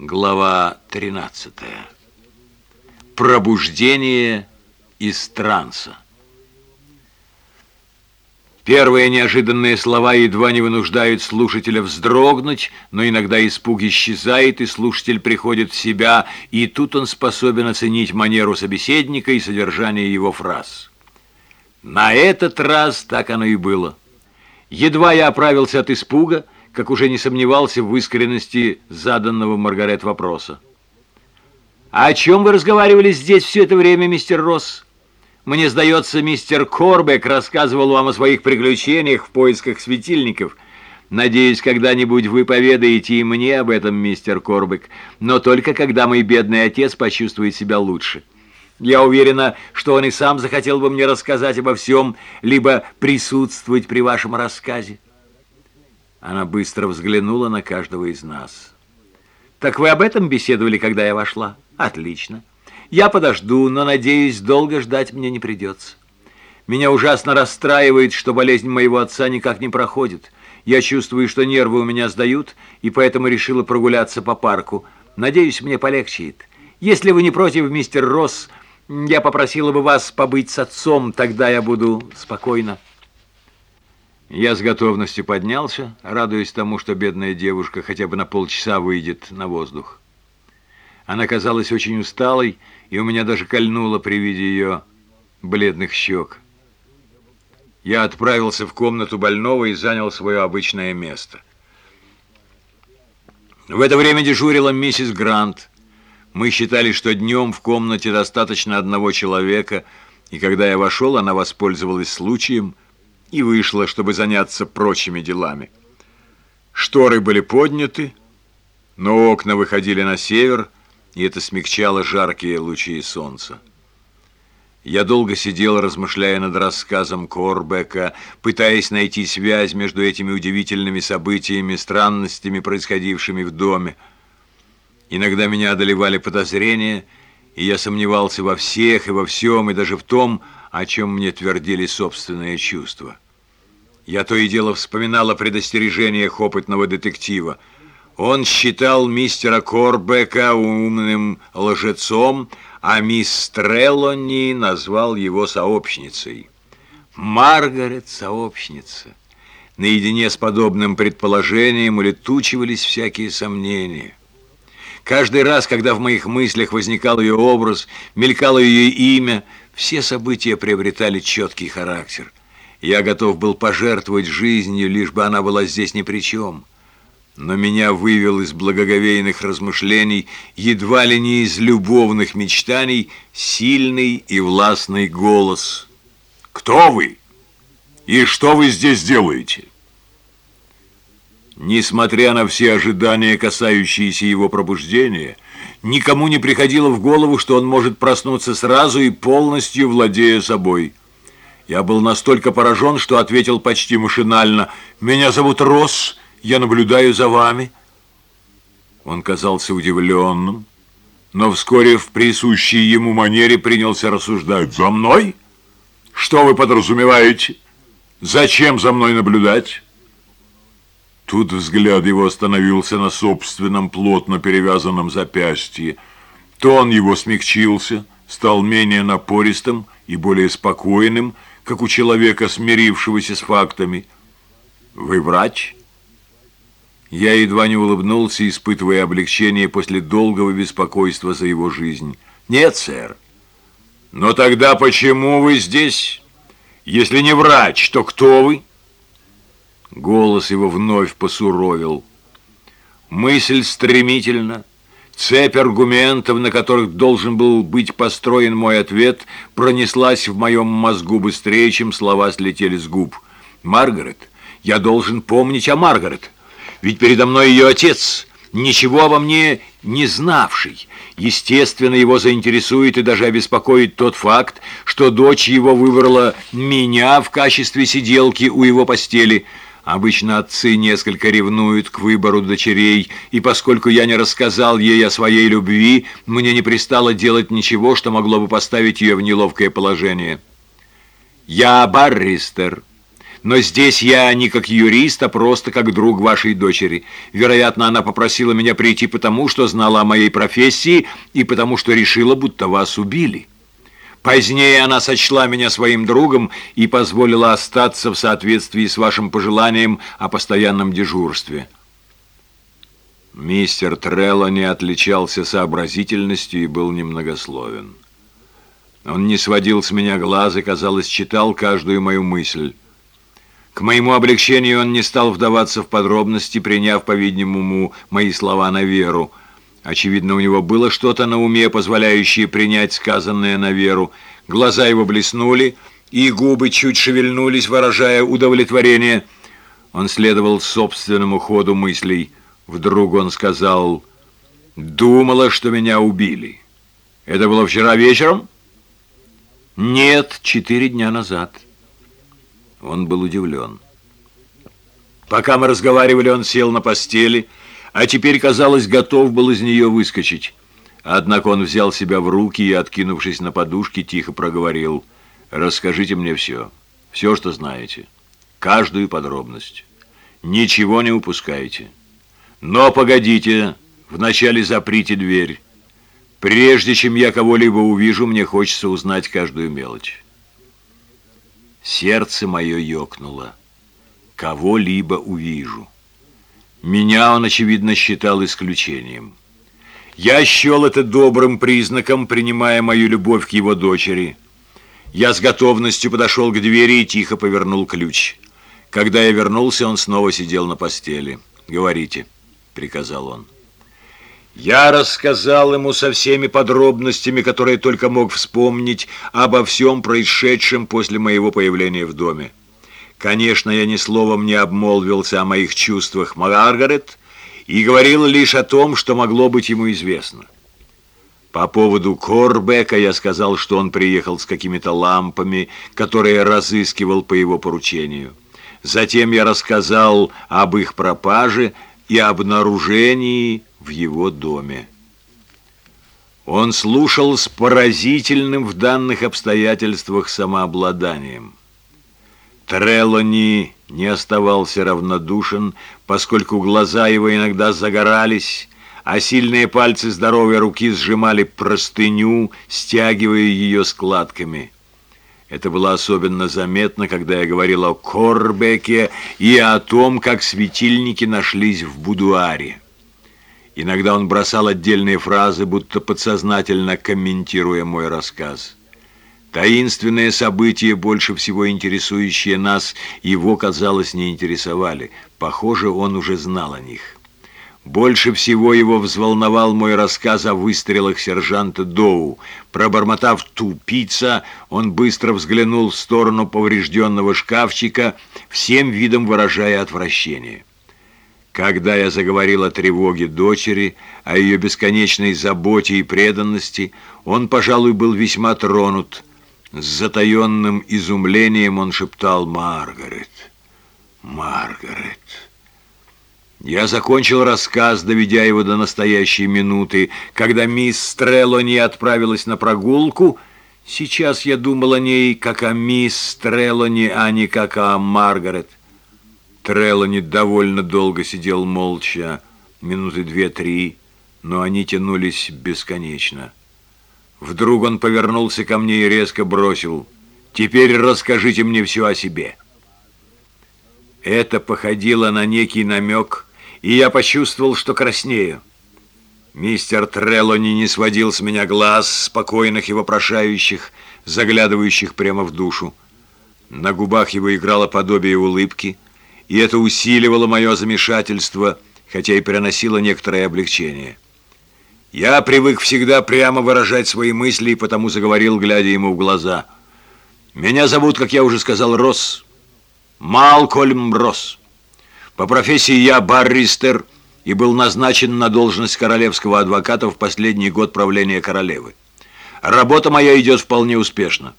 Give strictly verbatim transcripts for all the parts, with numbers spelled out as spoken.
Глава тринадцатая. Пробуждение из транса. Первые неожиданные слова едва не вынуждают слушателя вздрогнуть, но иногда испуг исчезает, и слушатель приходит в себя, и тут он способен оценить манеру собеседника и содержание его фраз. На этот раз так оно и было. Едва я оправился от испуга, как уже не сомневался в искренности заданного Маргарет вопроса. «А о чем вы разговаривали здесь все это время, мистер Росс? Мне сдается, мистер Корбек рассказывал вам о своих приключениях в поисках светильников. Надеюсь, когда-нибудь вы поведаете и мне об этом, мистер Корбек, но только когда мой бедный отец почувствует себя лучше. Я уверена, что он и сам захотел бы мне рассказать обо всем, либо присутствовать при вашем рассказе». Она быстро взглянула на каждого из нас. «Так вы об этом беседовали, когда я вошла? Отлично. Я подожду, но, надеюсь, долго ждать мне не придется. Меня ужасно расстраивает, что болезнь моего отца никак не проходит. Я чувствую, что нервы у меня сдают, и поэтому решила прогуляться по парку. Надеюсь, мне полегчает. Если вы не против, мистер Росс, я попросила бы вас побыть с отцом, тогда я буду спокойна». Я с готовностью поднялся, радуясь тому, что бедная девушка хотя бы на полчаса выйдет на воздух. Она казалась очень усталой, и у меня даже кольнуло при виде ее бледных щек. Я отправился в комнату больного и занял свое обычное место. В это время дежурила миссис Грант. Мы считали, что днем в комнате достаточно одного человека, и когда я вошел, она воспользовалась случаем и вышла, чтобы заняться прочими делами. Шторы были подняты, но окна выходили на север, и это смягчало жаркие лучи солнца. Я долго сидел, размышляя над рассказом Корбека, пытаясь найти связь между этими удивительными событиями, странностями, происходившими в доме. Иногда меня одолевали подозрения, и я сомневался во всех и во всем, и даже в том, о чем мне твердили собственные чувства. Я то и дело вспоминал о предостережениях опытного детектива. Он считал мистера Корбека умным лжецом, а мисс Трелони назвал его сообщницей. Маргарет — сообщница. Наедине с подобным предположением улетучивались всякие сомнения. Каждый раз, когда в моих мыслях возникал ее образ, мелькало ее имя, все события приобретали четкий характер. Я готов был пожертвовать жизнью, лишь бы она была здесь ни при чем. Но меня вывел из благоговейных размышлений, едва ли не из любовных мечтаний, сильный и властный голос. «Кто вы? И что вы здесь делаете?» Несмотря на все ожидания, касающиеся его пробуждения, никому не приходило в голову, что он может проснуться сразу и полностью владея собой. Я был настолько поражен, что ответил почти машинально: «Меня зовут Росс, я наблюдаю за вами». Он казался удивленным, но вскоре в присущей ему манере принялся рассуждать. «За мной? Что вы подразумеваете? Зачем за мной наблюдать?» Тут взгляд его остановился на собственном плотно перевязанном запястье. Тон его смягчился, стал менее напористым и более спокойным, как у человека, смирившегося с фактами. «Вы врач?» Я едва не улыбнулся, испытывая облегчение после долгого беспокойства за его жизнь. «Нет, сэр». «Но тогда почему вы здесь? Если не врач, то кто вы?» Голос его вновь посуровил. Мысль стремительно, цепь аргументов, на которых должен был быть построен мой ответ, пронеслась в моем мозгу быстрее, чем слова слетели с губ. «Маргарет, я должен помнить о Маргарет, ведь передо мной ее отец, ничего обо мне не знавший. Естественно, его заинтересует и даже обеспокоит тот факт, что дочь его выбрала меня в качестве сиделки у его постели». Обычно отцы несколько ревнуют к выбору дочерей, и поскольку я не рассказал ей о своей любви, мне не пристало делать ничего, что могло бы поставить ее в неловкое положение. «Я барристер. Но здесь я не как юрист, а просто как друг вашей дочери. Вероятно, она попросила меня прийти потому, что знала о моей профессии и потому, что решила, будто вас убили. Позднее она сочла меня своим другом и позволила остаться в соответствии с вашим пожеланием о постоянном дежурстве». Мистер Треллани отличался сообразительностью и был немногословен. Он не сводил с меня глаз и, казалось, читал каждую мою мысль. К моему облегчению он не стал вдаваться в подробности, приняв, по-видимому, мои слова на веру. Очевидно, у него было что-то на уме, позволяющее принять сказанное на веру. Глаза его блеснули, и губы чуть шевельнулись, выражая удовлетворение. Он следовал собственному ходу мыслей. Вдруг он сказал: «Думала, что меня убили. Это было вчера вечером?» «Нет, четыре дня назад». Он был удивлен. Пока мы разговаривали, он сел на постели, а теперь, казалось, готов был из нее выскочить. Однако он взял себя в руки и, откинувшись на подушке, тихо проговорил: «Расскажите мне все, все, что знаете, каждую подробность. Ничего не упускайте. Но погодите, вначале заприте дверь. Прежде чем я кого-либо увижу, мне хочется узнать каждую мелочь». Сердце мое ёкнуло. Кого-либо увижу. Меня он, очевидно, считал исключением. Я счел это добрым признаком, принимая мою любовь к его дочери. Я с готовностью подошел к двери и тихо повернул ключ. Когда я вернулся, он снова сидел на постели. «Говорите», — приказал он. Я рассказал ему со всеми подробностями, которые только мог вспомнить, обо всем происшедшем после моего появления в доме. Конечно, я ни словом не обмолвился о моих чувствах Маргарет и говорил лишь о том, что могло быть ему известно. По поводу Корбека я сказал, что он приехал с какими-то лампами, которые разыскивал по его поручению. Затем я рассказал об их пропаже и обнаружении в его доме. Он слушал с поразительным в данных обстоятельствах самообладанием. Треллани не оставался равнодушен, поскольку глаза его иногда загорались, а сильные пальцы здоровой руки сжимали простыню, стягивая ее складками. Это было особенно заметно, когда я говорил о Корбеке и о том, как светильники нашлись в будуаре. Иногда он бросал отдельные фразы, будто подсознательно комментируя мой рассказ. Таинственные события, больше всего интересующие нас, его, казалось, не интересовали. Похоже, он уже знал о них. Больше всего его взволновал мой рассказ о выстрелах сержанта Доу. Пробормотав «тупица», он быстро взглянул в сторону поврежденного шкафчика, всем видом выражая отвращение. Когда я заговорил о тревоге дочери, о ее бесконечной заботе и преданности, он, пожалуй, был весьма тронут. С затаенным изумлением он шептал: «Маргарет, Маргарет». Я закончил рассказ, доведя его до настоящей минуты, когда мисс Треллани отправилась на прогулку. Сейчас я думал о ней как о мисс Треллани, а не как о Маргарет. Треллани довольно долго сидел молча, минуты две-три, но они тянулись бесконечно. Вдруг он повернулся ко мне и резко бросил: «Теперь расскажите мне все о себе». Это походило на некий намек, и я почувствовал, что краснею. Мистер Треллани не сводил с меня глаз, спокойных и вопрошающих, заглядывающих прямо в душу. На губах его играло подобие улыбки, и это усиливало мое замешательство, хотя и приносило некоторое облегчение. Я привык всегда прямо выражать свои мысли, и потому заговорил, глядя ему в глаза. «Меня зовут, как я уже сказал, Росс. Малкольм Росс. По профессии я барристер и был назначен на должность королевского адвоката в последний год правления королевы. Работа моя идет вполне успешно».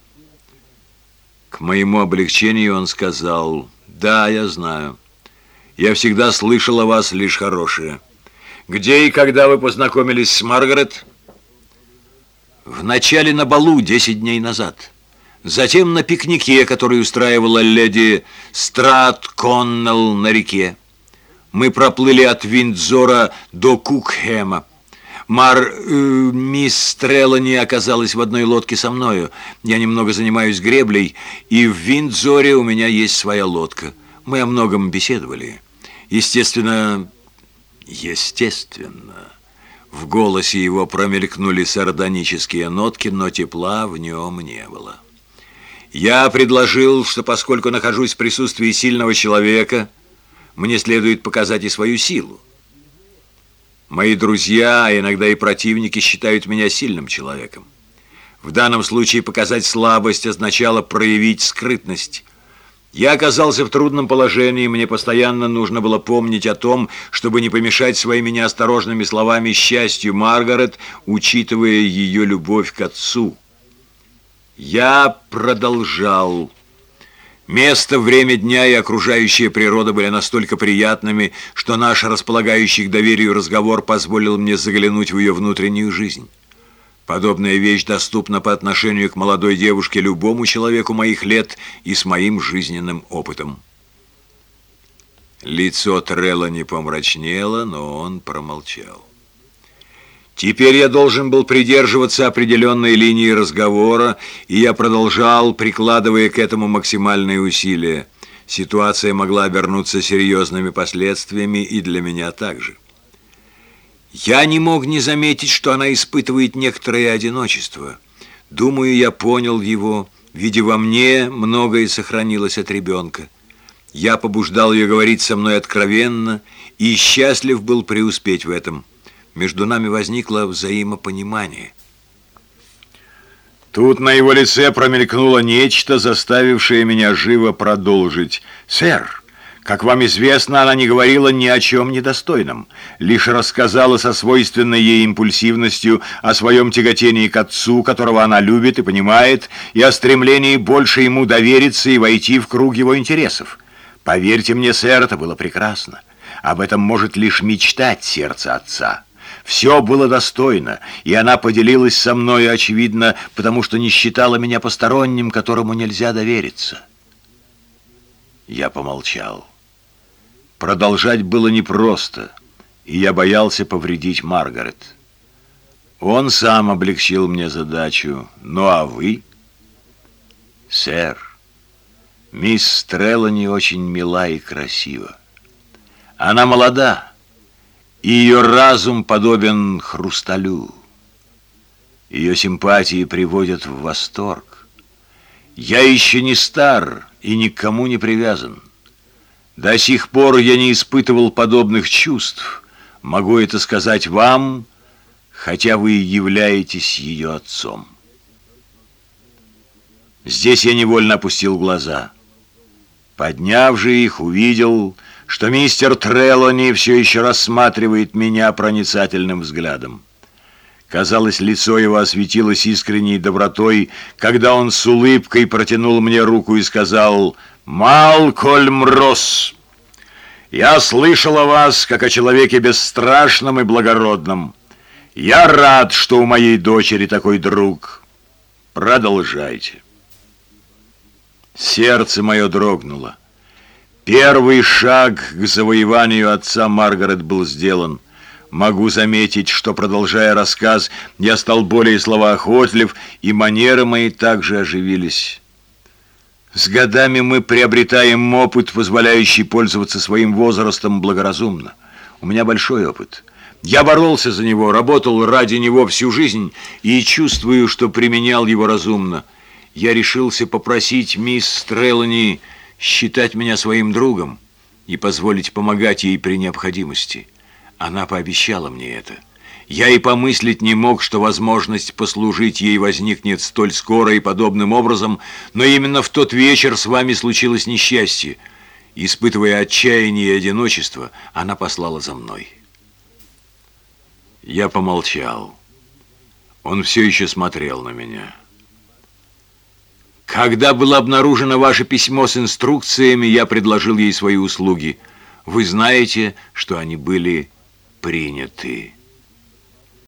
К моему облегчению он сказал: «Да, я знаю. Я всегда слышал о вас лишь хорошее. Где и когда вы познакомились с Маргарет?» «В начале на балу, десять дней назад. затем на пикнике, который устраивала леди Страт-Коннелл на реке. Мы проплыли от Виндзора до Кукхэма. Мар... Э, мисс Трелани оказалась в одной лодке со мною. Я немного занимаюсь греблей, и в Виндзоре у меня есть своя лодка. Мы о многом беседовали. Естественно, естественно, в голосе его промелькнули сардонические нотки, но тепла в нем не было. Я предложил, что поскольку нахожусь в присутствии сильного человека, мне следует показать и свою силу. Мои друзья, а иногда и противники, считают меня сильным человеком. В данном случае показать слабость означало проявить скрытность. Я оказался в трудном положении, мне постоянно нужно было помнить о том, чтобы не помешать своими неосторожными словами счастью Маргарет, учитывая ее любовь к отцу. Я продолжал. Место, время дня и окружающая природа были настолько приятными, что наш располагающий к доверию разговор позволил мне заглянуть в ее внутреннюю жизнь. Подобная вещь доступна по отношению к молодой девушке любому человеку моих лет и с моим жизненным опытом. Лицо Трелани помрачнело, но он промолчал. Теперь я должен был придерживаться определенной линии разговора, и я продолжал, прикладывая к этому максимальные усилия. Ситуация могла обернуться серьезными последствиями и для меня также. Я не мог не заметить, что она испытывает некоторое одиночество. Думаю, я понял его, видя во мне многое сохранилось от ребенка. Я побуждал ее говорить со мной откровенно и счастлив был преуспеть в этом. Между нами возникло взаимопонимание. Тут на его лице промелькнуло нечто, заставившее меня живо продолжить. «Сэр, как вам известно, она не говорила ни о чем недостойном, лишь рассказала со свойственной ей импульсивностью о своем тяготении к отцу, которого она любит и понимает, и о стремлении больше ему довериться и войти в круг его интересов. Поверьте мне, сэр, это было прекрасно. Об этом может лишь мечтать сердце отца. Все было достойно, и она поделилась со мной, очевидно, потому что не считала меня посторонним, которому нельзя довериться». Я помолчал. Продолжать было непросто, и я боялся повредить Маргарет. Он сам облегчил мне задачу. «Ну а вы?» «Сэр, мисс Трелани очень мила и красива. Она молода, и ее разум подобен хрусталю. Ее симпатии приводят в восторг. Я еще не стар и никому не привязан. До сих пор я не испытывал подобных чувств. Могу это сказать вам, хотя вы и являетесь ее отцом». Здесь я невольно опустил глаза. Подняв же их, увидел, что мистер Трелани все еще рассматривает меня проницательным взглядом. Казалось, лицо его осветилось искренней добротой, когда он с улыбкой протянул мне руку и сказал: «Малкольм Росс, я слышал о вас, как о человеке бесстрашном и благородном. Я рад, что у моей дочери такой друг. Продолжайте». Сердце мое дрогнуло. Первый шаг к завоеванию отца Маргарет был сделан. Могу заметить, что, продолжая рассказ, я стал более словоохотлив, и манеры мои также оживились. С годами мы приобретаем опыт, позволяющий пользоваться своим возрастом благоразумно. У меня большой опыт. Я боролся за него, работал ради него всю жизнь и чувствую, что применял его разумно. Я решился попросить мисс Трелани считать меня своим другом и позволить помогать ей при необходимости. Она пообещала мне это. Я и помыслить не мог, что возможность послужить ей возникнет столь скоро и подобным образом, но именно в тот вечер с вами случилось несчастье. Испытывая отчаяние и одиночество, она послала за мной. Я помолчал. Он все еще смотрел на меня. Когда было обнаружено ваше письмо с инструкциями, я предложил ей свои услуги. Вы знаете, что они были приняты.